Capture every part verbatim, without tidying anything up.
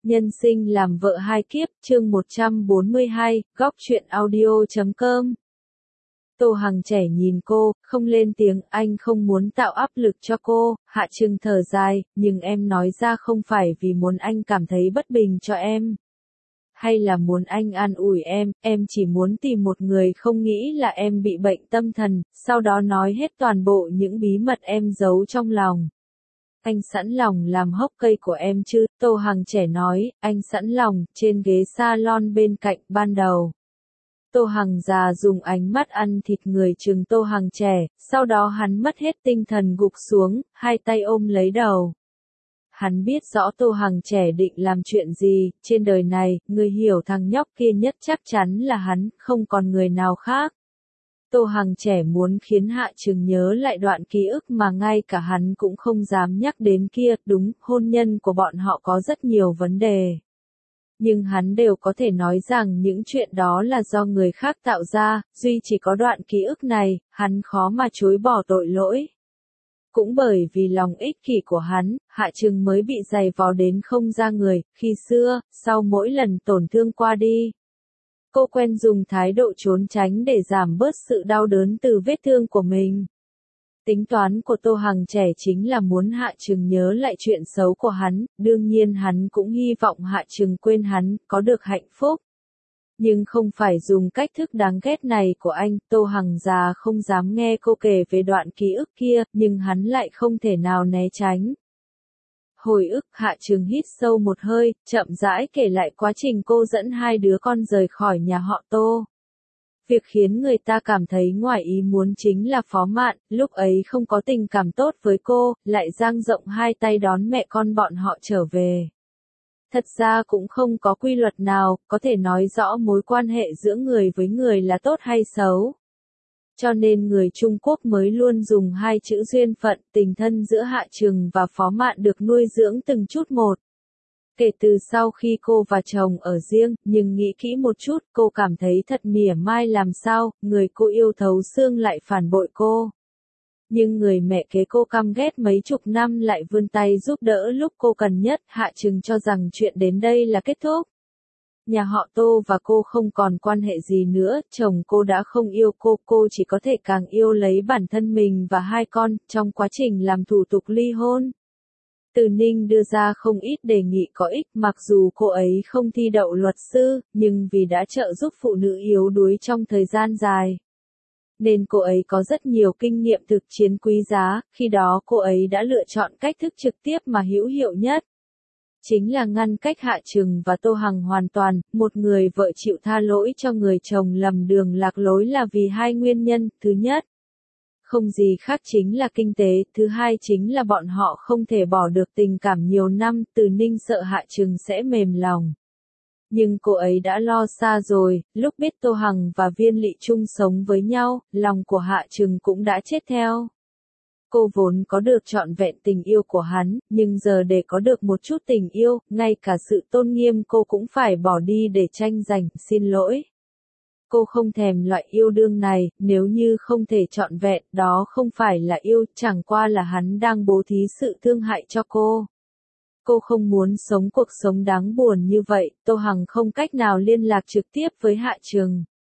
Nhân sinh làm vợ hai kiếp, chương một trăm bốn mươi hai, góc truyện audio chấm com. Tô Hằng trẻ nhìn cô, không lên tiếng, anh không muốn tạo áp lực cho cô. Hạ Trừng thở dài, nhưng em nói ra không phải vì muốn anh cảm thấy bất bình cho em. Hay là muốn anh an ủi em, em chỉ muốn tìm một người không nghĩ là em bị bệnh tâm thần, sau đó nói hết toàn bộ những bí mật em giấu trong lòng. Anh sẵn lòng làm hốc cây của em chứ, Tô Hằng trẻ nói, anh sẵn lòng, trên ghế salon bên cạnh, ban đầu. Tô Hằng già dùng ánh mắt ăn thịt người trừng Tô Hằng trẻ, sau đó hắn mất hết tinh thần gục xuống, hai tay ôm lấy đầu. Hắn biết rõ Tô Hằng trẻ định làm chuyện gì, trên đời này, người hiểu thằng nhóc kia nhất chắc chắn là hắn, không còn người nào khác. Tô Hằng trẻ muốn khiến Hạ Trừng nhớ lại đoạn ký ức mà ngay cả hắn cũng không dám nhắc đến kia, đúng, hôn nhân của bọn họ có rất nhiều vấn đề. Nhưng hắn đều có thể nói rằng những chuyện đó là do người khác tạo ra, duy chỉ có đoạn ký ức này, hắn khó mà chối bỏ tội lỗi. Cũng bởi vì lòng ích kỷ của hắn, Hạ Trừng mới bị giày vò đến không ra người, khi xưa, sau mỗi lần tổn thương qua đi. Cô quen dùng thái độ trốn tránh để giảm bớt sự đau đớn từ vết thương của mình. Tính toán của Tô Hằng trẻ chính là muốn Hạ Trừng nhớ lại chuyện xấu của hắn, đương nhiên hắn cũng hy vọng Hạ Trừng quên hắn, có được hạnh phúc. Nhưng không phải dùng cách thức đáng ghét này của anh, Tô Hằng già không dám nghe cô kể về đoạn ký ức kia, nhưng hắn lại không thể nào né tránh. Hồi ức, Hạ Trừng hít sâu một hơi, chậm rãi kể lại quá trình cô dẫn hai đứa con rời khỏi nhà họ Tô. Việc khiến người ta cảm thấy ngoài ý muốn chính là Phó Mạn, lúc ấy không có tình cảm tốt với cô, lại dang rộng hai tay đón mẹ con bọn họ trở về. Thật ra cũng không có quy luật nào, có thể nói rõ mối quan hệ giữa người với người là tốt hay xấu. Cho nên người Trung Quốc mới luôn dùng hai chữ duyên phận, tình thân giữa Hạ Trừng và Phó Mạn được nuôi dưỡng từng chút một. Kể từ sau khi cô và chồng ở riêng, nhưng nghĩ kỹ một chút, cô cảm thấy thật mỉa mai làm sao, người cô yêu thấu xương lại phản bội cô. Nhưng người mẹ kế cô căm ghét mấy chục năm lại vươn tay giúp đỡ lúc cô cần nhất, Hạ Trừng cho rằng chuyện đến đây là kết thúc. Nhà họ Tô và cô không còn quan hệ gì nữa, chồng cô đã không yêu cô, cô chỉ có thể càng yêu lấy bản thân mình và hai con, trong quá trình làm thủ tục ly hôn. Từ Ninh đưa ra không ít đề nghị có ích, mặc dù cô ấy không thi đậu luật sư, nhưng vì đã trợ giúp phụ nữ yếu đuối trong thời gian dài. Nên cô ấy có rất nhiều kinh nghiệm thực chiến quý giá, khi đó cô ấy đã lựa chọn cách thức trực tiếp mà hữu hiệu nhất. Chính là ngăn cách Hạ Trừng và Tô Hằng hoàn toàn, một người vợ chịu tha lỗi cho người chồng lầm đường lạc lối là vì hai nguyên nhân, thứ nhất. Không gì khác chính là kinh tế, thứ hai chính là bọn họ không thể bỏ được tình cảm nhiều năm, Từ Ninh sợ Hạ Trừng sẽ mềm lòng. Nhưng cô ấy đã lo xa rồi, lúc biết Tô Hằng và Viên Lị chung sống với nhau, lòng của Hạ Trừng cũng đã chết theo. Cô vốn có được trọn vẹn tình yêu của hắn, nhưng giờ để có được một chút tình yêu, ngay cả sự tôn nghiêm cô cũng phải bỏ đi để tranh giành, xin lỗi. Cô không thèm loại yêu đương này, nếu như không thể trọn vẹn, đó không phải là yêu, chẳng qua là hắn đang bố thí sự thương hại cho cô. Cô không muốn sống cuộc sống đáng buồn như vậy, Tô Hằng không cách nào liên lạc trực tiếp với Hạ Trừng.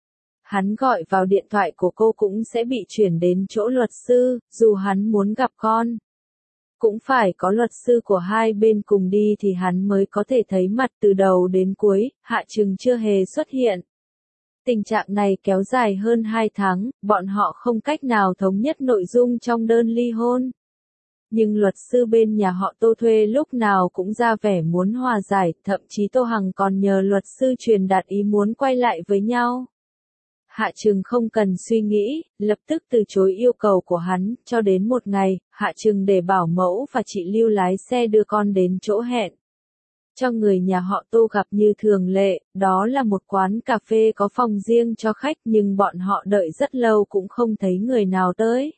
Hắn gọi vào điện thoại của cô cũng sẽ bị chuyển đến chỗ luật sư, dù hắn muốn gặp con. Cũng phải có luật sư của hai bên cùng đi thì hắn mới có thể thấy mặt từ đầu đến cuối, Hạ Trừng chưa hề xuất hiện. Tình trạng này kéo dài hơn hai tháng, bọn họ không cách nào thống nhất nội dung trong đơn ly hôn. Nhưng luật sư bên nhà họ Tô thuê lúc nào cũng ra vẻ muốn hòa giải, thậm chí Tô Hằng còn nhờ luật sư truyền đạt ý muốn quay lại với nhau. Hạ Trừng không cần suy nghĩ, lập tức từ chối yêu cầu của hắn, cho đến một ngày, Hạ Trừng để bảo mẫu và chị Lưu lái xe đưa con đến chỗ hẹn. Cho người nhà họ Tô gặp như thường lệ, đó là một quán cà phê có phòng riêng cho khách nhưng bọn họ đợi rất lâu cũng không thấy người nào tới.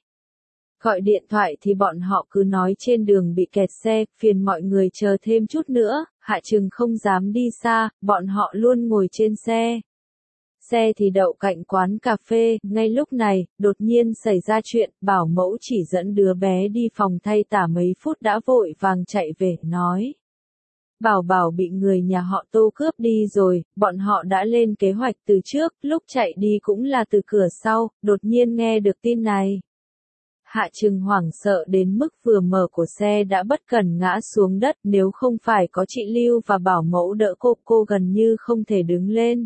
Gọi điện thoại thì bọn họ cứ nói trên đường bị kẹt xe, phiền mọi người chờ thêm chút nữa, Hạ Trừng không dám đi xa, bọn họ luôn ngồi trên xe. Xe thì đậu cạnh quán cà phê, ngay lúc này, đột nhiên xảy ra chuyện, bảo mẫu chỉ dẫn đứa bé đi phòng thay tả mấy phút đã vội vàng chạy về, nói. Bảo Bảo bị người nhà họ Tô cướp đi rồi, bọn họ đã lên kế hoạch từ trước, lúc chạy đi cũng là từ cửa sau, đột nhiên nghe được tin này. Hạ Trừng hoảng sợ đến mức vừa mở của xe đã bất cẩn ngã xuống đất, nếu không phải có chị Lưu và bảo mẫu đỡ cô, cô gần như không thể đứng lên.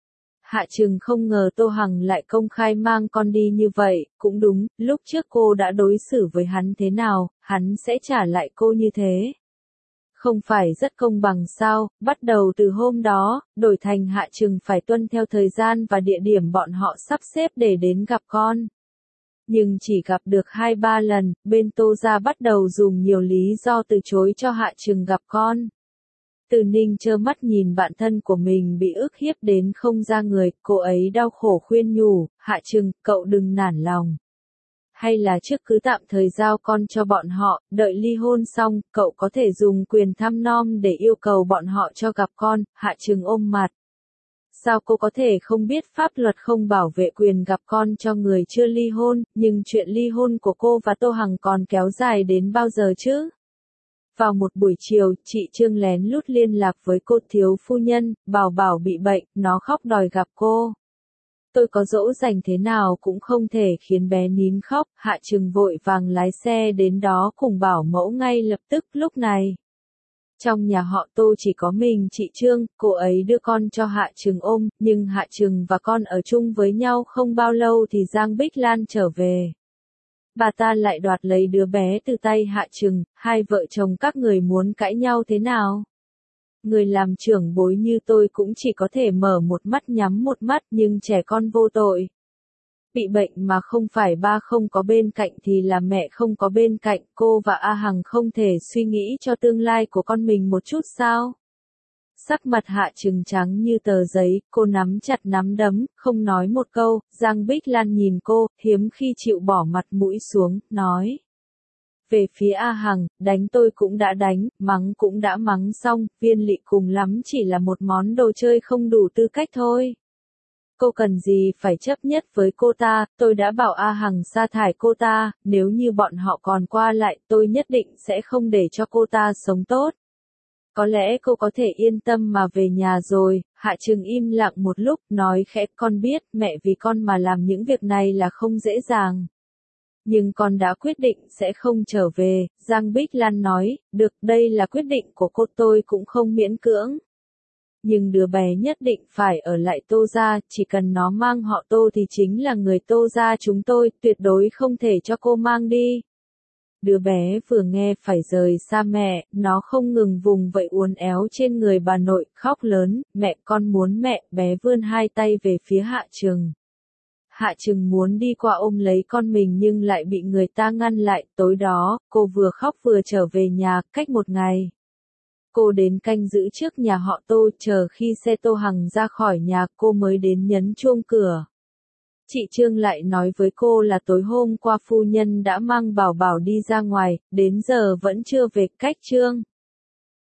Hạ Trừng không ngờ Tô Hằng lại công khai mang con đi như vậy, cũng đúng, lúc trước cô đã đối xử với hắn thế nào, hắn sẽ trả lại cô như thế. Không phải rất công bằng sao, bắt đầu từ hôm đó, đổi thành Hạ Trừng phải tuân theo thời gian và địa điểm bọn họ sắp xếp để đến gặp con. Nhưng chỉ gặp được hai ba lần, bên Tô gia bắt đầu dùng nhiều lý do từ chối cho Hạ Trừng gặp con. Từ Ninh trơ mắt nhìn bạn thân của mình bị ức hiếp đến không ra người, cô ấy đau khổ khuyên nhủ, Hạ Trừng, cậu đừng nản lòng. Hay là trước cứ tạm thời giao con cho bọn họ, đợi ly hôn xong, cậu có thể dùng quyền thăm nom để yêu cầu bọn họ cho gặp con, Hạ Trừng ôm mặt. Sao cô có thể không biết pháp luật không bảo vệ quyền gặp con cho người chưa ly hôn, nhưng chuyện ly hôn của cô và Tô Hằng còn kéo dài đến bao giờ chứ? Vào một buổi chiều, chị Trương lén lút liên lạc với cô thiếu phu nhân, Bảo Bảo bị bệnh, nó khóc đòi gặp cô. Tôi có dỗ dành thế nào cũng không thể khiến bé nín khóc, Hạ Trừng vội vàng lái xe đến đó cùng bảo mẫu ngay lập tức lúc này. Trong nhà họ Tô chỉ có mình chị Trương, cô ấy đưa con cho Hạ Trừng ôm, nhưng Hạ Trừng và con ở chung với nhau không bao lâu thì Giang Bích Lan trở về. Bà ta lại đoạt lấy đứa bé từ tay Hạ Trừng, hai vợ chồng các người muốn cãi nhau thế nào? Người làm trưởng bối như tôi cũng chỉ có thể mở một mắt nhắm một mắt, nhưng trẻ con vô tội. Bị bệnh mà không phải ba không có bên cạnh thì là mẹ không có bên cạnh, cô và A Hằng không thể suy nghĩ cho tương lai của con mình một chút sao? Sắc mặt Hạ Trừng trắng như tờ giấy, cô nắm chặt nắm đấm, không nói một câu, Giang Bích Lan nhìn cô, hiếm khi chịu bỏ mặt mũi xuống, nói. Về phía A Hằng, đánh tôi cũng đã đánh, mắng cũng đã mắng xong, Viên Lị cùng lắm chỉ là một món đồ chơi không đủ tư cách thôi. Cô cần gì phải chấp nhất với cô ta, tôi đã bảo A Hằng sa thải cô ta, nếu như bọn họ còn qua lại tôi nhất định sẽ không để cho cô ta sống tốt. Có lẽ cô có thể yên tâm mà về nhà rồi, Hạ Trừng im lặng một lúc, nói khẽ, con biết, mẹ vì con mà làm những việc này là không dễ dàng. Nhưng con đã quyết định sẽ không trở về, Giang Bích Lan nói, được, đây là quyết định của cô, tôi cũng không miễn cưỡng. Nhưng đứa bé nhất định phải ở lại Tô gia, chỉ cần nó mang họ Tô thì chính là người Tô gia chúng tôi, tuyệt đối không thể cho cô mang đi. Đứa bé vừa nghe phải rời xa mẹ, nó không ngừng vùng vẫy uốn éo trên người bà nội, khóc lớn, mẹ con muốn mẹ, bé vươn hai tay về phía Hạ Trừng. Hạ Trừng muốn đi qua ôm lấy con mình nhưng lại bị người ta ngăn lại, tối đó, cô vừa khóc vừa trở về nhà, cách một ngày. Cô đến canh giữ trước nhà họ Tô, chờ khi xe Tô Hằng ra khỏi nhà, cô mới đến nhấn chuông cửa. Chị Trương lại nói với cô là tối hôm qua phu nhân đã mang Bảo Bảo đi ra ngoài, đến giờ vẫn chưa về, cách Trương.